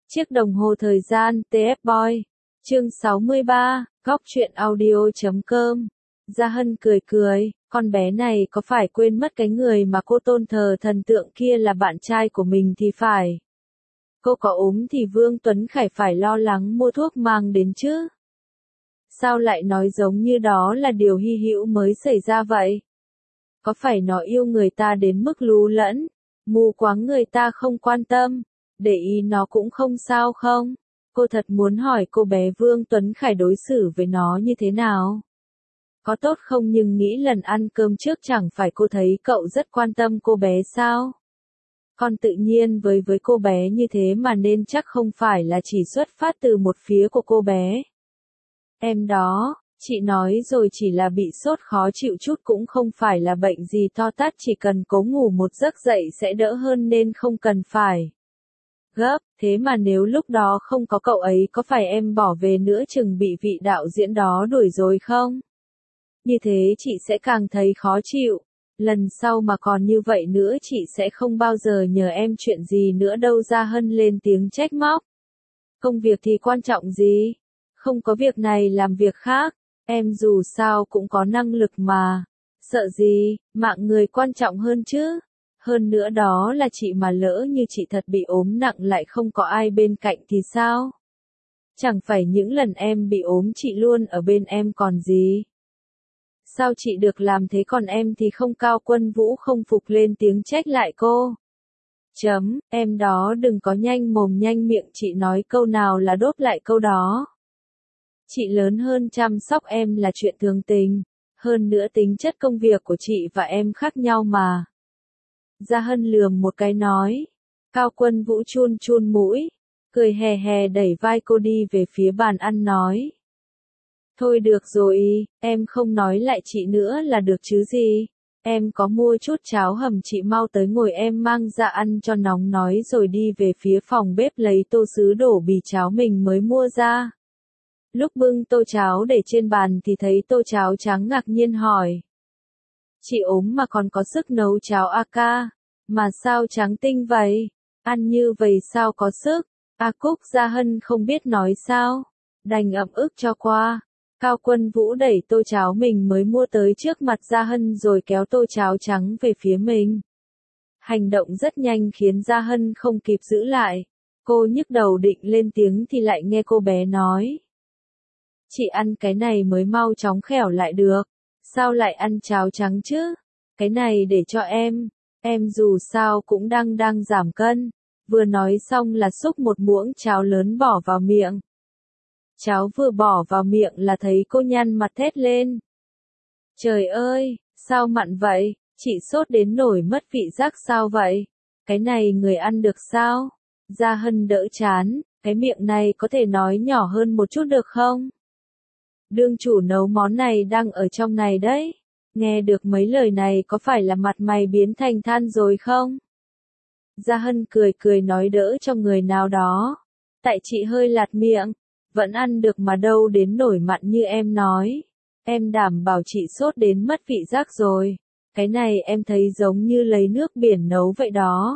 Chiếc đồng hồ thời gian TF Boy. Chương 63, góc truyện audio.com. Gia Hân cười cười, con bé này có phải quên mất cái người mà cô tôn thờ thần tượng kia là bạn trai của mình thì phải. Cô có ốm thì Vương Tuấn Khải phải lo lắng mua thuốc mang đến chứ. Sao lại nói giống như đó là điều hy hữu mới xảy ra vậy? Có phải nó yêu người ta đến mức lú lẫn, mù quáng người ta không quan tâm, để ý nó cũng không sao không? Cô thật muốn hỏi cô bé Vương Tuấn Khải đối xử với nó như thế nào? Có tốt không, nhưng nghĩ lần ăn cơm trước chẳng phải cô thấy cậu rất quan tâm cô bé sao? Còn tự nhiên với cô bé như thế mà nên chắc không phải là chỉ xuất phát từ một phía của cô bé. Em đó, chị nói rồi, chỉ là bị sốt khó chịu chút cũng không phải là bệnh gì to tát, chỉ cần cố ngủ một giấc dậy sẽ đỡ hơn nên không cần phải gấp. Thế mà nếu lúc đó không có cậu ấy có phải em bỏ về nữa chừng bị vị đạo diễn đó đuổi rồi không? Như thế chị sẽ càng thấy khó chịu. Lần sau mà còn như vậy nữa chị sẽ không bao giờ nhờ em chuyện gì nữa đâu. Gia Hân lên tiếng trách móc. Công việc thì quan trọng gì? Không có việc này làm việc khác. Em dù sao cũng có năng lực mà. Sợ gì, mạng người quan trọng hơn chứ. Hơn nữa đó là chị mà, lỡ như chị thật bị ốm nặng lại không có ai bên cạnh thì sao? Chẳng phải những lần em bị ốm chị luôn ở bên em còn gì? Sao chị được làm thế còn em thì không? Cao Quân Vũ không phục lên tiếng trách lại cô. Em đó đừng có nhanh mồm nhanh miệng, chị nói câu nào là đốt lại câu đó. Chị lớn hơn chăm sóc em là chuyện thường tình, hơn nữa tính chất công việc của chị và em khác nhau mà. Gia Hân lườm một cái nói. Cao Quân Vũ chun chun mũi, cười hè hè đẩy vai cô đi về phía bàn ăn nói. Thôi được rồi, em không nói lại chị nữa là được chứ gì. Em có mua chút cháo hầm, chị mau tới ngồi em mang ra ăn cho nóng, nói rồi đi về phía phòng bếp lấy tô sứ đổ bì cháo mình mới mua ra. Lúc bưng tô cháo để trên bàn thì thấy tô cháo trắng, ngạc nhiên hỏi. Chị ốm mà còn có sức nấu cháo a ca, mà sao trắng tinh vậy? Ăn như vậy sao có sức? A Cúc. Gia Hân không biết nói sao, đành ậm ức cho qua. Cao Quân Vũ đẩy tô cháo mình mới mua tới trước mặt Gia Hân rồi kéo tô cháo trắng về phía mình. Hành động rất nhanh khiến Gia Hân không kịp giữ lại. Cô nhức đầu định lên tiếng thì lại nghe cô bé nói. Chị ăn cái này mới mau chóng khẻo lại được. Sao lại ăn cháo trắng chứ? Cái này để cho em dù sao cũng đang giảm cân. Vừa nói xong là xúc một muỗng cháo lớn bỏ vào miệng. Cháo vừa bỏ vào miệng là thấy cô nhăn mặt thét lên. Trời ơi, sao mặn vậy? Chị sốt đến nổi mất vị giác sao vậy? Cái này người ăn được sao? Gia Hân đỡ chán, cái miệng này có thể nói nhỏ hơn một chút được không? Đương chủ nấu món này đang ở trong này đấy. Nghe được mấy lời này có phải là mặt mày biến thành than rồi không? Gia Hân cười cười nói đỡ cho người nào đó. Tại chị hơi lạt miệng, vẫn ăn được mà đâu đến nổi mặn như em nói. Em đảm bảo chị sốt đến mất vị giác rồi. Cái này em thấy giống như lấy nước biển nấu vậy đó.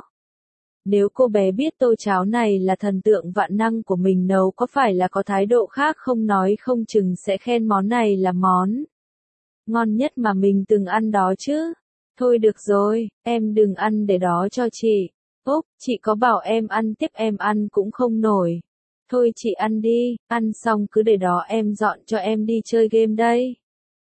Nếu cô bé biết tô cháo này là thần tượng vạn năng của mình nấu có phải là có thái độ khác không, nói không chừng sẽ khen món này là món ngon nhất mà mình từng ăn đó chứ. Thôi được rồi, em đừng ăn để đó cho chị. Úp, chị có bảo em ăn tiếp em ăn cũng không nổi. Thôi chị ăn đi, ăn xong cứ để đó em dọn cho em đi chơi game đây.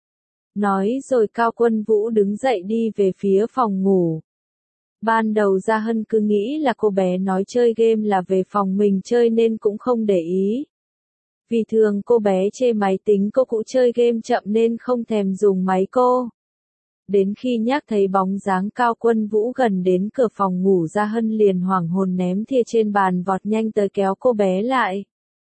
Nói rồi Cao Quân Vũ đứng dậy đi về phía phòng ngủ. Ban đầu Gia Hân cứ nghĩ là cô bé nói chơi game là về phòng mình chơi nên cũng không để ý. Vì thường cô bé chê máy tính cô cũ chơi game chậm nên không thèm dùng máy cô. Đến khi nhắc thấy bóng dáng Cao Quân Vũ gần đến cửa phòng ngủ, Gia Hân liền hoảng hồn ném thìa trên bàn vọt nhanh tới kéo cô bé lại.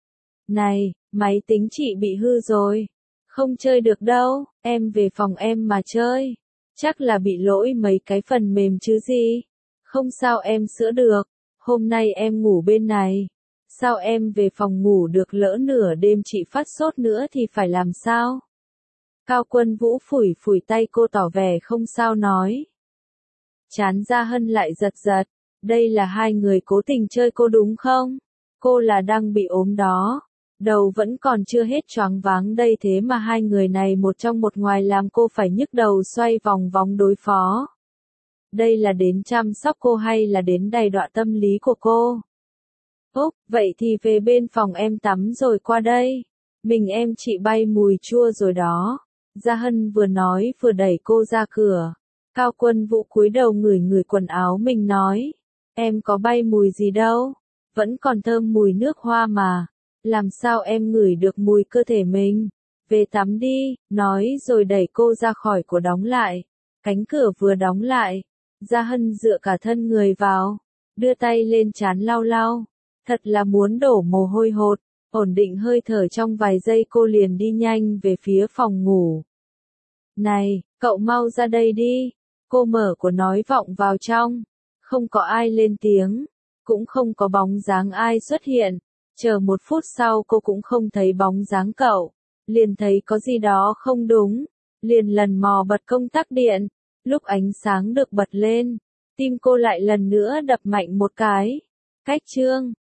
Này, máy tính chị bị hư rồi. Không chơi được đâu, em về phòng em mà chơi. Chắc là bị lỗi mấy cái phần mềm chứ gì. Không sao em sửa được, hôm nay em ngủ bên này. Sao em về phòng ngủ được, lỡ nửa đêm chị phát sốt nữa thì phải làm sao? Cao Quân Vũ phủi phủi tay cô tỏ vẻ không sao nói. Chán Gia Hân lại giật giật, đây là hai người cố tình chơi cô đúng không? Cô là đang bị ốm đó. Đầu vẫn còn chưa hết choáng váng đây thế mà hai người này một trong một ngoài làm cô phải nhức đầu xoay vòng vòng đối phó. Đây là đến chăm sóc cô hay là đến đày đọa tâm lý của cô? Úc, vậy thì về bên phòng em tắm rồi qua đây. Mình em chị bay mùi chua rồi đó. Gia Hân vừa nói vừa đẩy cô ra cửa. Cao Quân Vũ cúi đầu ngửi ngửi quần áo mình nói. Em có bay mùi gì đâu. Vẫn còn thơm mùi nước hoa mà. Làm sao em ngửi được mùi cơ thể mình? Về tắm đi, nói rồi đẩy cô ra khỏi của đóng lại. Cánh cửa vừa đóng lại. Gia Hân dựa cả thân người vào. Đưa tay lên trán lau lau. Thật là muốn đổ mồ hôi hột. Ổn định hơi thở trong vài giây cô liền đi nhanh về phía phòng ngủ. Này, cậu mau ra đây đi. Cô mở của nói vọng vào trong. Không có ai lên tiếng. Cũng không có bóng dáng ai xuất hiện. Chờ một phút sau cô cũng không thấy bóng dáng cậu. Liền thấy có gì đó không đúng. Liền lần mò bật công tắc điện. Lúc ánh sáng được bật lên. Tim cô lại lần nữa đập mạnh một cái. Cách chương